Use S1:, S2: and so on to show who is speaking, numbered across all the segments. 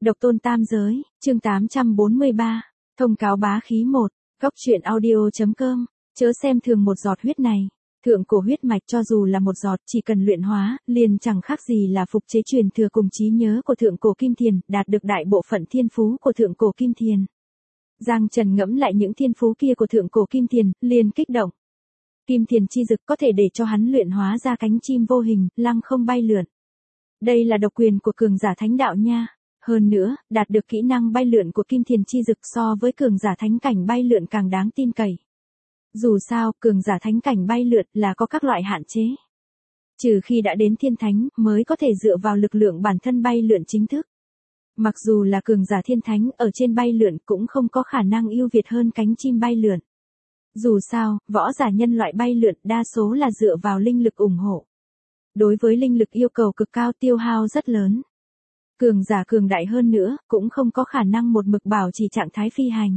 S1: Độc tôn tam giới, chương 843, thông cáo bá khí 1, góc truyện audio.com, chớ xem thường một giọt huyết này. Thượng cổ huyết mạch cho dù là một giọt, chỉ cần luyện hóa, liền chẳng khác gì là phục chế truyền thừa cùng trí nhớ của thượng cổ kim thiền, đạt được đại bộ phận thiên phú của thượng cổ kim thiền. Giang Trần ngẫm lại những thiên phú kia của thượng cổ kim thiền, liền kích động. Kim thiền chi dực có thể để cho hắn luyện hóa ra cánh chim vô hình, lăng không bay lượn. Đây là độc quyền của cường giả thánh đạo nha. Hơn nữa, đạt được kỹ năng bay lượn của kim thiền chi dực so với cường giả thánh cảnh bay lượn càng đáng tin cậy. Dù sao, cường giả thánh cảnh bay lượn là có các loại hạn chế. Trừ khi đã đến thiên thánh, mới có thể dựa vào lực lượng bản thân bay lượn chính thức. Mặc dù là cường giả thiên thánh, ở trên bay lượn cũng không có khả năng ưu việt hơn cánh chim bay lượn. Dù sao, võ giả nhân loại bay lượn đa số là dựa vào linh lực ủng hộ. Đối với linh lực yêu cầu cực cao, tiêu hao rất lớn. Cường giả cường đại hơn nữa, cũng không có khả năng một mực bảo trì trạng thái phi hành.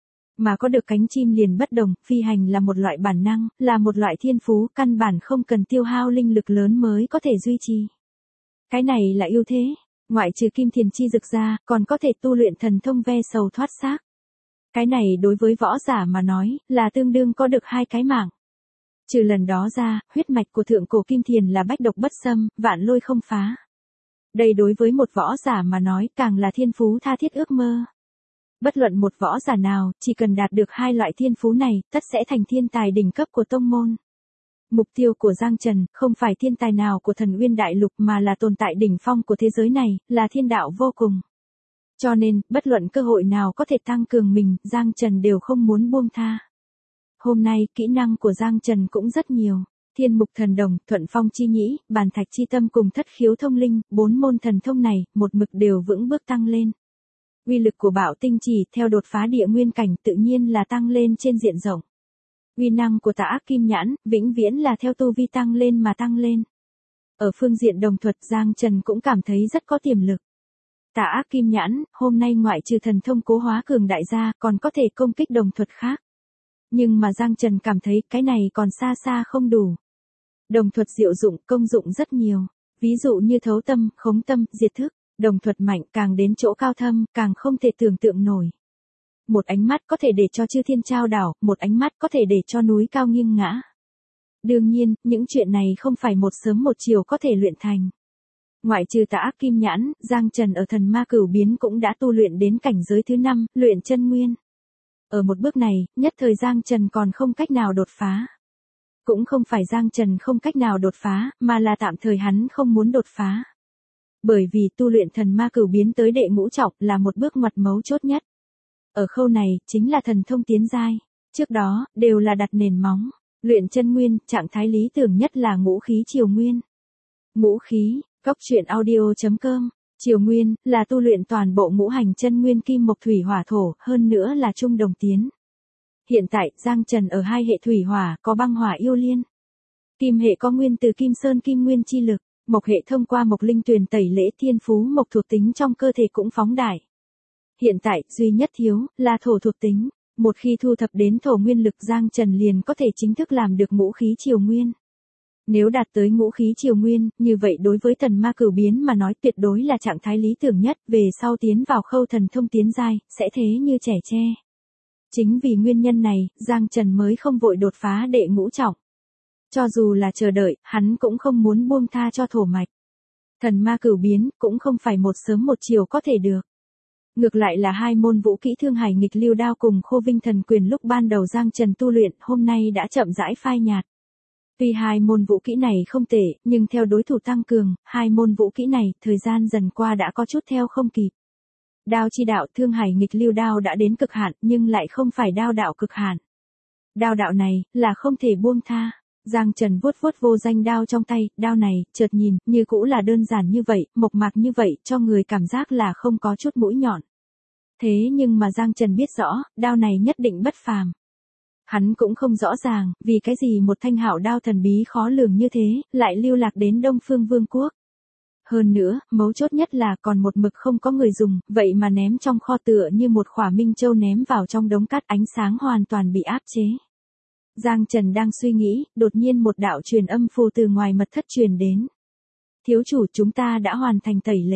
S1: Mà có được cánh chim liền bất đồng, phi hành là một loại bản năng, là một loại thiên phú, căn bản không cần tiêu hao linh lực lớn mới có thể duy trì. Cái này là ưu thế, ngoại trừ kim thiền chi dực ra, còn có thể tu luyện thần thông ve sầu thoát xác. Cái này đối với võ giả mà nói, là tương đương có được hai cái mạng. Trừ lần đó ra, huyết mạch của thượng cổ kim thiền là bách độc bất xâm, vạn lôi không phá. Đây đối với một võ giả mà nói càng là thiên phú tha thiết ước mơ. Bất luận một võ giả nào, chỉ cần đạt được hai loại thiên phú này, tất sẽ thành thiên tài đỉnh cấp của tông môn. Mục tiêu của Giang Trần, không phải thiên tài nào của thần Uyên Đại Lục mà là tồn tại đỉnh phong của thế giới này, là thiên đạo vô cùng. Cho nên, bất luận cơ hội nào có thể tăng cường mình, Giang Trần đều không muốn buông tha. Hôm nay, kỹ năng của Giang Trần cũng rất nhiều. Thiên mục thần đồng, thuận phong chi nhĩ, bàn thạch chi tâm cùng thất khiếu thông linh, 4 môn thần thông này, một mực đều vững bước tăng lên. Uy lực của bạo tinh chỉ theo đột phá địa nguyên cảnh tự nhiên là tăng lên trên diện rộng. Uy năng của Tà Ác Kim Nhãn, vĩnh viễn là theo tu vi tăng lên mà tăng lên. Ở phương diện đồng thuật, Giang Trần cũng cảm thấy rất có tiềm lực. Tà Ác Kim Nhãn, hôm nay ngoại trừ thần thông cố hóa cường đại gia, còn có thể công kích đồng thuật khác. Nhưng mà Giang Trần cảm thấy cái này còn xa xa không đủ. Đồng thuật diệu dụng, công dụng rất nhiều. Ví dụ như thấu tâm, khống tâm, diệt thức. Đồng thuật mạnh càng đến chỗ cao thâm, càng không thể tưởng tượng nổi. Một ánh mắt có thể để cho chư thiên trao đảo, một ánh mắt có thể để cho núi cao nghiêng ngã. Đương nhiên, những chuyện này không phải một sớm một chiều có thể luyện thành. Ngoại trừ Tà Ác Kim Nhãn, Giang Trần ở thần ma cửu biến cũng đã tu luyện đến cảnh giới thứ 5, luyện chân nguyên. Ở một bước này, nhất thời Giang Trần còn không cách nào đột phá. Cũng không phải Giang Trần không cách nào đột phá, mà là tạm thời hắn không muốn đột phá. Bởi vì tu luyện thần ma cửu biến tới đệ ngũ trọng là một bước ngoặt mấu chốt nhất. Ở khâu này, chính là thần thông tiến giai. Trước đó, đều là đặt nền móng. Luyện chân nguyên, trạng thái lý tưởng nhất là ngũ khí triều nguyên. Ngũ khí, góc truyện audio.com. Triều nguyên, là tu luyện toàn bộ ngũ hành chân nguyên kim mộc thủy hỏa thổ, hơn nữa là trung đồng tiến. Hiện tại, Giang Trần ở hai hệ thủy hỏa, có băng hỏa yêu liên. Kim hệ có nguyên từ kim sơn kim nguyên chi lực. Mộc hệ thông qua mộc linh tuyền tẩy lễ thiên phú mộc thuộc tính trong cơ thể cũng phóng đại. Hiện tại, duy nhất thiếu, là thổ thuộc tính. Một khi thu thập đến thổ nguyên lực, Giang Trần liền có thể chính thức làm được ngũ khí triều nguyên. Nếu đạt tới ngũ khí triều nguyên, như vậy đối với thần ma cửu biến mà nói tuyệt đối là trạng thái lý tưởng nhất, về sau tiến vào khâu thần thông tiến giai, sẽ thế như trẻ tre. Chính vì nguyên nhân này, Giang Trần mới không vội đột phá đệ ngũ trọng. Cho dù là chờ đợi, hắn cũng không muốn buông tha cho thổ mạch. Thần ma cửu biến, cũng không phải một sớm một chiều có thể được. Ngược lại là hai môn vũ kỹ Thương Hải Nghịch Lưu Đao cùng Khô Vinh Thần Quyền lúc ban đầu Giang Trần tu luyện, hôm nay đã chậm rãi phai nhạt. Tuy hai môn vũ kỹ này không tệ, nhưng theo đối thủ tăng cường, hai môn vũ kỹ này, thời gian dần qua đã có chút theo không kịp. Đao chi đạo Thương Hải Nghịch Lưu Đao đã đến cực hạn, nhưng lại không phải đao đạo cực hạn. Đao đạo này, là không thể buông tha. Giang Trần vuốt vuốt vô danh đao trong tay, đao này, chợt nhìn, như cũ là đơn giản như vậy, mộc mạc như vậy, cho người cảm giác là không có chút mũi nhọn. Thế nhưng mà Giang Trần biết rõ, đao này nhất định bất phàm. Hắn cũng không rõ ràng, vì cái gì một thanh hảo đao thần bí khó lường như thế, lại lưu lạc đến Đông Phương Vương quốc. Hơn nữa, mấu chốt nhất là còn một mực không có người dùng, vậy mà ném trong kho tựa như một khỏa minh châu ném vào trong đống cát, ánh sáng hoàn toàn bị áp chế. Giang Trần đang suy nghĩ, đột nhiên một đạo truyền âm phù từ ngoài mật thất truyền đến. Thiếu chủ, chúng ta đã hoàn thành tẩy lễ.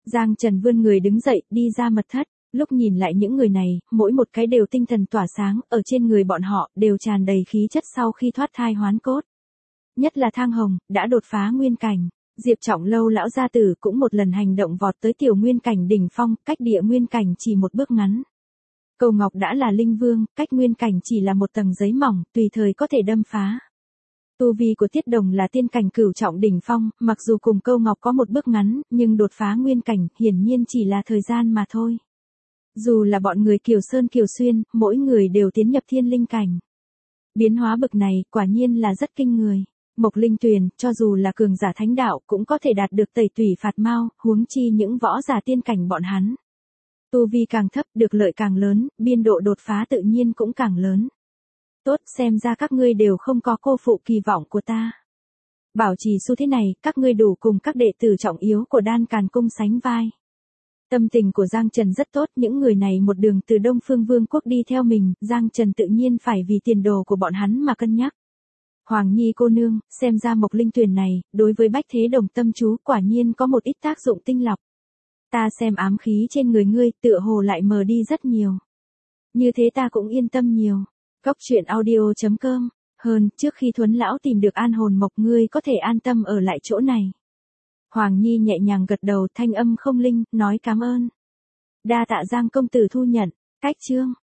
S1: Giang Trần vươn người đứng dậy, đi ra mật thất. Lúc nhìn lại những người này, mỗi một cái đều tinh thần tỏa sáng, ở trên người bọn họ, đều tràn đầy khí chất sau khi thoát thai hoán cốt. Nhất là Thang Hồng, đã đột phá nguyên cảnh. Diệp Trọng Lâu lão gia tử cũng một lần hành động vọt tới tiểu nguyên cảnh đỉnh phong, cách địa nguyên cảnh chỉ một bước ngắn. Câu Ngọc đã là linh vương, cách nguyên cảnh chỉ là một tầng giấy mỏng, tùy thời có thể đâm phá. Tu vi của Tiết Đồng là tiên cảnh cửu trọng đỉnh phong, mặc dù cùng Câu Ngọc có một bước ngắn, nhưng đột phá nguyên cảnh, hiển nhiên chỉ là thời gian mà thôi. Dù là bọn người Kiều Sơn Kiều Xuyên, mỗi người đều tiến nhập thiên linh cảnh. Biến hóa bực này, quả nhiên là rất kinh người. Mộc Linh Tuyền, cho dù là cường giả thánh đạo, cũng có thể đạt được tẩy tủy phạt mao, huống chi những võ giả tiên cảnh bọn hắn. Tu vi càng thấp, được lợi càng lớn, biên độ đột phá tự nhiên cũng càng lớn. Tốt, xem ra các ngươi đều không có cô phụ kỳ vọng của ta. Bảo trì xu thế này, các ngươi đủ cùng các đệ tử trọng yếu của Đan Càn Cung sánh vai. Tâm tình của Giang Trần rất tốt, những người này một đường từ Đông Phương Vương quốc đi theo mình, Giang Trần tự nhiên phải vì tiền đồ của bọn hắn mà cân nhắc. Hoàng Nhi cô nương, xem ra Mộc Linh Tuyền này, đối với Bách Thế Đồng tâm chú quả nhiên có một ít tác dụng tinh lọc. Ta xem ám khí trên người ngươi, tựa hồ lại mờ đi rất nhiều. Như thế ta cũng yên tâm nhiều. Cốc truyện audio.com. Hơn, trước khi Thuấn lão tìm được an hồn mộc, ngươi có thể an tâm ở lại chỗ này. Hoàng Nhi nhẹ nhàng gật đầu, thanh âm không linh, nói cảm ơn. Đa tạ Giang công tử thu nhận. Cách chương